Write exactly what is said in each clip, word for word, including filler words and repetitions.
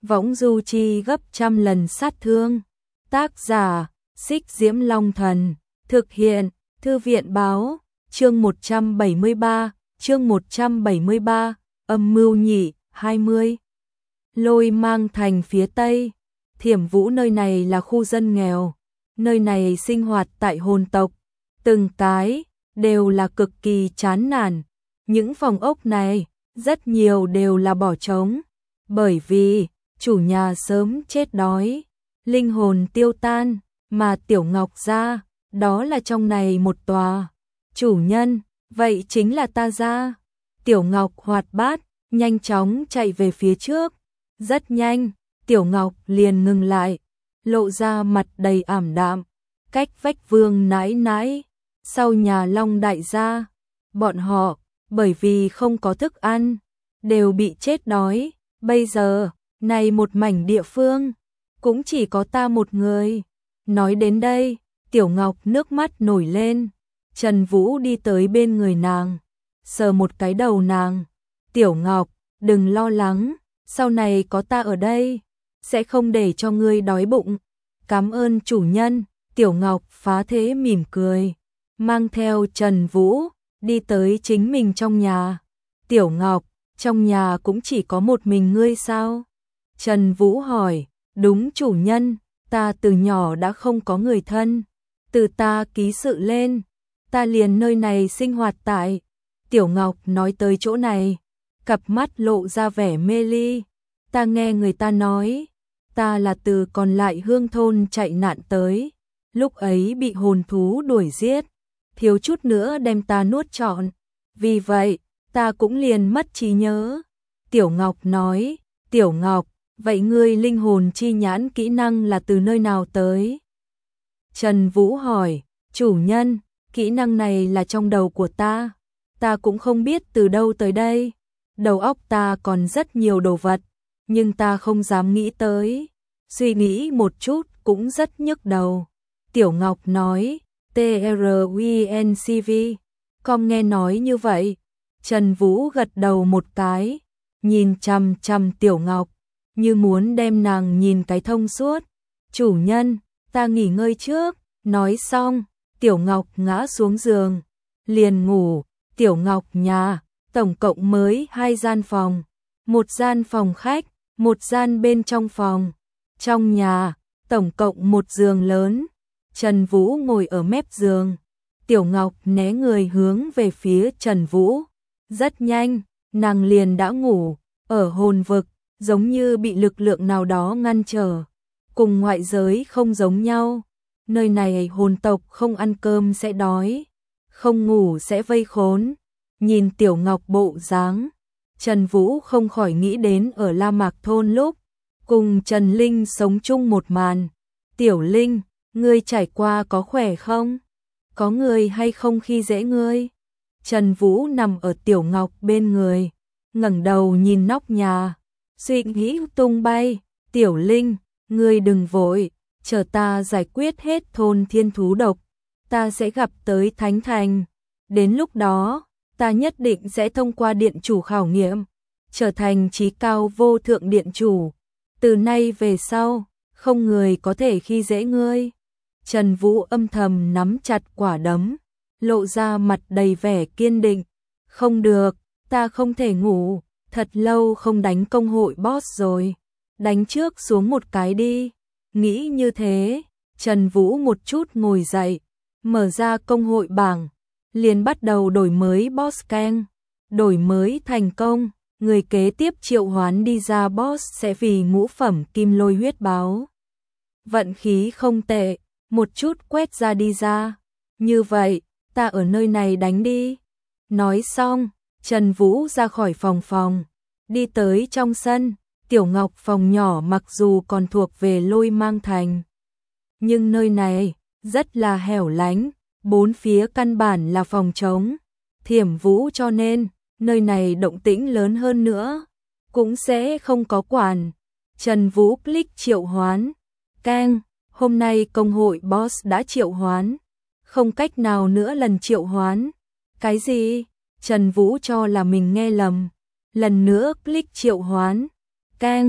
võng du chi gấp trăm lần sát thương. Tác giả, Xích Diễm Long Thần, thực hiện, Thư viện Báo, chương một trăm bảy mươi ba, chương một trăm bảy mươi ba, âm mưu nhị, hai mươi. Lôi Mang thành phía Tây, Thiểm Vũ nơi này là khu dân nghèo, nơi này sinh hoạt tại hồn tộc, từng cái đều là cực kỳ chán nản. Những phòng ốc này, rất nhiều đều là bỏ trống, bởi vì chủ nhà sớm chết đói, linh hồn tiêu tan, mà Tiểu Ngọc gia, đó là trong này một tòa. Chủ nhân, vậy chính là ta gia. Tiểu Ngọc hoạt bát, nhanh chóng chạy về phía trước. Rất nhanh, Tiểu Ngọc liền ngừng lại, lộ ra mặt đầy ảm đạm. Cách vách Vương nãi nãi, sau nhà Long đại gia, bọn họ, bởi vì không có thức ăn, đều bị chết đói. Bây giờ, này một mảnh địa phương, cũng chỉ có ta một người. Nói đến đây, Tiểu Ngọc nước mắt nổi lên. Trần Vũ đi tới bên người nàng, sờ một cái đầu nàng. Tiểu Ngọc, đừng lo lắng, sau này có ta ở đây, sẽ không để cho ngươi đói bụng. Cảm ơn chủ nhân. Tiểu Ngọc phá thế mỉm cười, mang theo Trần Vũ, đi tới chính mình trong nhà. Tiểu Ngọc, trong nhà cũng chỉ có một mình ngươi sao? Trần Vũ hỏi. Đúng chủ nhân, ta từ nhỏ đã không có người thân. Từ ta ký sự lên, ta liền nơi này sinh hoạt tại. Tiểu Ngọc nói tới chỗ này, cặp mắt lộ ra vẻ mê ly. Ta nghe người ta nói, ta là từ còn lại Hương thôn chạy nạn tới. Lúc ấy bị hồn thú đuổi giết, thiếu chút nữa đem ta nuốt trọn. Vì vậy, ta cũng liền mất trí nhớ. Tiểu Ngọc nói. Tiểu Ngọc, vậy ngươi linh hồn chi nhãn kỹ năng là từ nơi nào tới? Trần Vũ hỏi. Chủ nhân, kỹ năng này là trong đầu của ta. Ta cũng không biết từ đâu tới đây. Đầu óc ta còn rất nhiều đồ vật, nhưng ta không dám nghĩ tới. Suy nghĩ một chút cũng rất nhức đầu. Tiểu Ngọc nói. T R U N C V. Con nghe nói như vậy. Trần Vũ gật đầu một cái, nhìn chằm chằm Tiểu Ngọc, như muốn đem nàng nhìn cái thông suốt. Chủ nhân, ta nghỉ ngơi trước. Nói xong, Tiểu Ngọc ngã xuống giường, liền ngủ. Tiểu Ngọc nhà, tổng cộng mới hai gian phòng. Một gian phòng khách, một gian bên trong phòng. Trong nhà, tổng cộng một giường lớn. Trần Vũ ngồi ở mép giường. Tiểu Ngọc né người hướng về phía Trần Vũ. Rất nhanh, nàng liền đã ngủ. Ở hồn vực, giống như bị lực lượng nào đó ngăn trở. Cùng ngoại giới không giống nhau. Nơi này hồn tộc không ăn cơm sẽ đói, không ngủ sẽ vây khốn. Nhìn Tiểu Ngọc bộ dáng, Trần Vũ không khỏi nghĩ đến ở La Mạc thôn lúc cùng Trần Linh sống chung một màn. Tiểu Linh, ngươi trải qua có khỏe không? Có người hay không khi dễ ngươi? Trần Vũ nằm ở Tiểu Ngọc bên người, ngẩng đầu nhìn nóc nhà, suy nghĩ tung bay. Tiểu Linh, ngươi đừng vội, chờ ta giải quyết hết thôn thiên thú độc, ta sẽ gặp tới Thánh Thành. Đến lúc đó, ta nhất định sẽ thông qua điện chủ khảo nghiệm, trở thành chí cao vô thượng điện chủ. Từ nay về sau, không người có thể khi dễ ngươi. Trần Vũ âm thầm nắm chặt quả đấm, lộ ra mặt đầy vẻ kiên định. Không được, ta không thể ngủ, thật lâu không đánh công hội boss rồi. Đánh trước xuống một cái đi. Nghĩ như thế, Trần Vũ một chút ngồi dậy, mở ra công hội bảng, liền bắt đầu đổi mới boss canh. Đổi mới thành công, người kế tiếp triệu hoán đi ra boss sẽ vì ngũ phẩm kim lôi huyết báo. Vận khí không tệ, một chút quét ra đi ra. Như vậy, ta ở nơi này đánh đi. Nói xong, Trần Vũ ra khỏi phòng phòng, đi tới trong sân. Tiểu Ngọc phòng nhỏ mặc dù còn thuộc về Lôi Mang thành, nhưng nơi này rất là hẻo lánh, bốn phía căn bản là phòng trống. Thiểm Vũ cho nên, nơi này động tĩnh lớn hơn nữa, cũng sẽ không có quản. Trần Vũ click triệu hoán. Keng, hôm nay công hội boss đã triệu hoán, không cách nào nữa lần triệu hoán. Cái gì? Trần Vũ cho là mình nghe lầm, lần nữa click triệu hoán. Keng,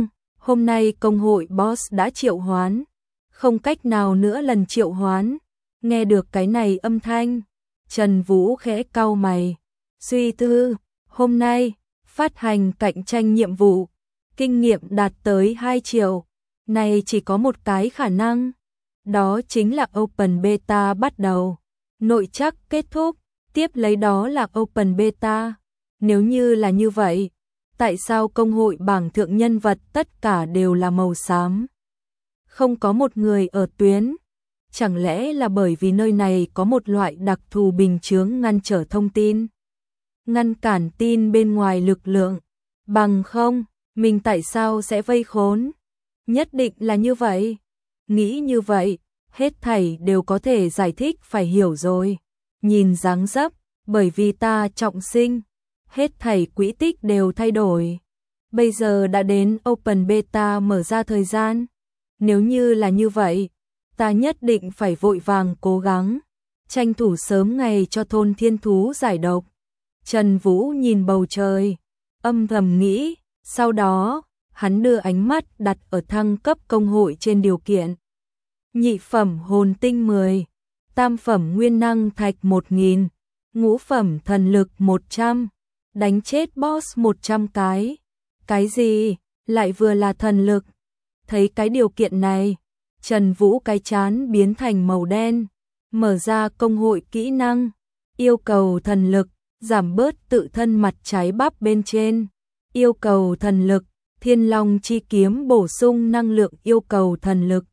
Hôm nay công hội boss đã triệu hoán, không cách nào nữa lần triệu hoán. Nghe được cái này âm thanh, Trần Vũ khẽ cau mày, suy tư, hôm nay phát hành cạnh tranh nhiệm vụ, kinh nghiệm đạt tới hai triệu, này chỉ có một cái khả năng, đó chính là Open Beta bắt đầu, nội trắc kết thúc, tiếp lấy đó là Open Beta. Nếu như là như vậy, tại sao công hội bảng thượng nhân vật tất cả đều là màu xám? Không có một người ở tuyến. Chẳng lẽ là bởi vì nơi này có một loại đặc thù bình chướng ngăn trở thông tin? Ngăn cản tin bên ngoài lực lượng? Bằng không, mình tại sao sẽ vây khốn? Nhất định là như vậy. Nghĩ như vậy, hết thảy đều có thể giải thích phải hiểu rồi. Nhìn dáng dấp, bởi vì ta trọng sinh, hết thảy quỹ tích đều thay đổi. Bây giờ đã đến Open Beta mở ra thời gian. Nếu như là như vậy, ta nhất định phải vội vàng cố gắng, tranh thủ sớm ngày cho thôn thiên thú giải độc. Trần Vũ nhìn bầu trời, âm thầm nghĩ, sau đó, hắn đưa ánh mắt đặt ở thăng cấp công hội trên điều kiện. Nhị phẩm hồn tinh mười, tam phẩm nguyên năng thạch một nghìn, ngũ phẩm thần lực một trăm, đánh chết boss một trăm cái. Cái gì, lại vừa là thần lực? Thấy cái điều kiện này, Trần Vũ cái chán biến thành màu đen, mở ra công hội kỹ năng, yêu cầu thần lực, giảm bớt tự thân mặt trái bắp bên trên, yêu cầu thần lực, Thiên Long chi kiếm bổ sung năng lượng yêu cầu thần lực,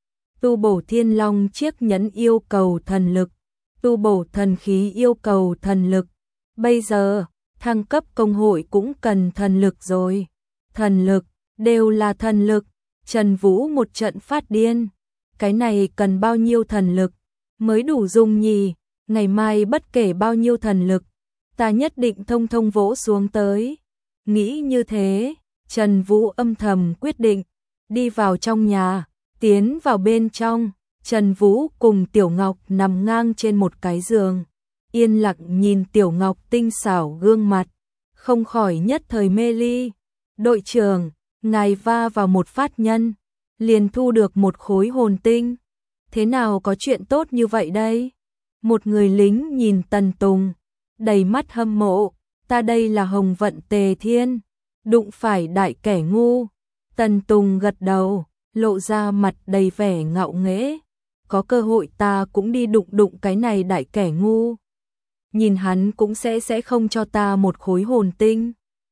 tu bổ Thiên Long chiếc nhẫn yêu cầu thần lực, tu bổ thần khí yêu cầu thần lực. Bây giờ, thăng cấp công hội cũng cần thần lực rồi. Thần lực, đều là thần lực. Trần Vũ một trận phát điên. Cái này cần bao nhiêu thần lực mới đủ dùng nhỉ? Ngày mai bất kể bao nhiêu thần lực, ta nhất định thông thông vỗ xuống tới. Nghĩ như thế, Trần Vũ âm thầm quyết định, đi vào trong nhà, tiến vào bên trong. Trần Vũ cùng Tiểu Ngọc nằm ngang trên một cái giường, yên lặng nhìn Tiểu Ngọc tinh xảo gương mặt, không khỏi nhất thời mê ly. Đội trưởng, ngài va vào một phát nhân, liền thu được một khối hồn tinh. Thế nào có chuyện tốt như vậy đây? Một người lính nhìn Tần Tùng, đầy mắt hâm mộ, ta đây là Hồng Vận Tề Thiên, đụng phải đại kẻ ngu. Tần Tùng gật đầu, lộ ra mặt đầy vẻ ngạo nghễ, có cơ hội ta cũng đi đụng đụng cái này đại kẻ ngu. Nhìn hắn cũng sẽ sẽ không cho ta một khối hồn tinh.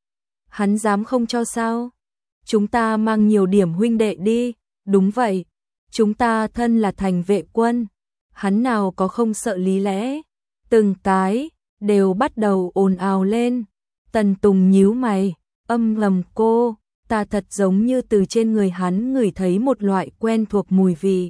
Hắn dám không cho sao? Chúng ta mang nhiều điểm huynh đệ đi. Đúng vậy, chúng ta thân là thành vệ quân, hắn nào có không sợ lý lẽ. Từng cái đều bắt đầu ồn ào lên. Tần Tùng nhíu mày, âm lầm cô, ta thật giống như từ trên người hắn ngửi thấy một loại quen thuộc mùi vị.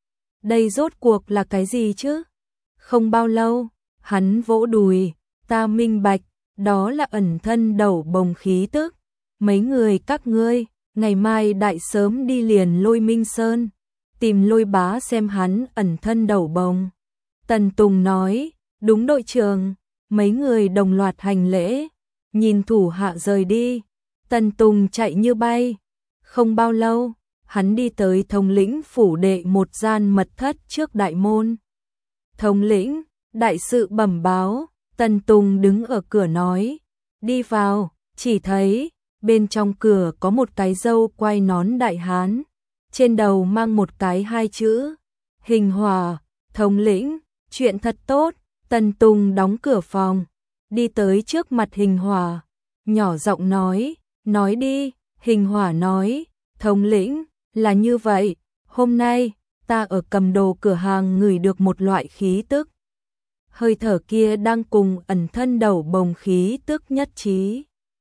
Đây rốt cuộc là cái gì chứ? Không bao lâu, hắn vỗ đùi, ta minh bạch, đó là ẩn thân đầu bồng khí tức. Mấy người các ngươi, ngày mai đại sớm đi liền Lôi Minh Sơn, tìm Lôi Bá xem hắn ẩn thân đầu bồng. Tần Tùng nói, đúng đội trưởng. Mấy người đồng loạt hành lễ, nhìn thủ hạ rời đi. Tần Tùng chạy như bay. Không bao lâu, hắn đi tới thống lĩnh phủ đệ một gian mật thất trước đại môn. Thống lĩnh, đại sự bẩm báo. Tần Tùng đứng ở cửa nói, đi vào, chỉ thấy bên trong cửa có một cái râu quai nón đại hán, trên đầu mang một cái hai chữ, Hình Hòa. Thống lĩnh, chuyện thật tốt. Tần Tùng đóng cửa phòng, đi tới trước mặt Hình Hòa, nhỏ giọng nói, nói đi. Hình Hòa nói, thống lĩnh, là như vậy, hôm nay, ta ở cầm đồ cửa hàng ngửi được một loại khí tức. Hơi thở kia đang cùng ẩn thân đầu bồng khí tức nhất trí.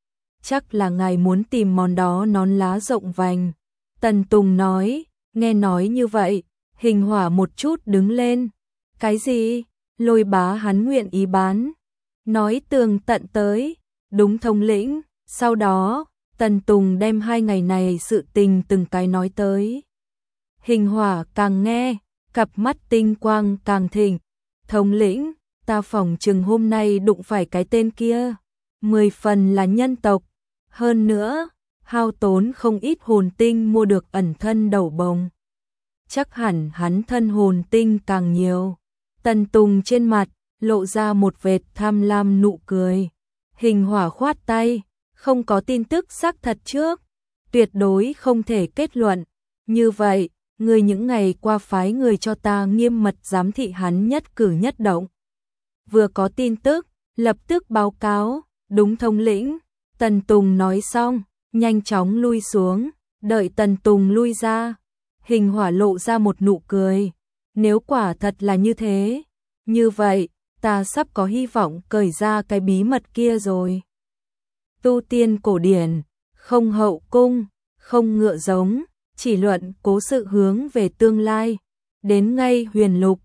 Chắc là ngài muốn tìm món đó nón lá rộng vành. Tần Tùng nói, nghe nói như vậy, Hình Hòa một chút đứng lên. Cái gì? Lôi Bá hắn nguyện ý bán. Nói tường tận tới, đúng thống lĩnh. Sau đó, Tần Tùng đem hai ngày này sự tình từng cái nói tới. Hình Hòa càng nghe, cặp mắt tinh quang càng thịnh. Thống lĩnh, ta phỏng chừng hôm nay đụng phải cái tên kia, mười phần là nhân tộc. Hơn nữa, hao tốn không ít hồn tinh mua được ẩn thân đầu bồng. Chắc hẳn hắn thân hồn tinh càng nhiều. Tần Tùng trên mặt lộ ra một vệt tham lam nụ cười. Hình Hỏa khoát tay, không có tin tức xác thật trước, tuyệt đối không thể kết luận. Như vậy, người những ngày qua phái người cho ta nghiêm mật giám thị hắn nhất cử nhất động. Vừa có tin tức, lập tức báo cáo, đúng thống lĩnh. Tần Tùng nói xong, nhanh chóng lui xuống, đợi Tần Tùng lui ra. Hình Hỏa lộ ra một nụ cười. Nếu quả thật là như thế, như vậy, ta sắp có hy vọng cởi ra cái bí mật kia rồi. Tu tiên cổ điển, không hậu cung, không ngựa giống, chỉ luận cố sự hướng về tương lai. Đến ngay huyền lục,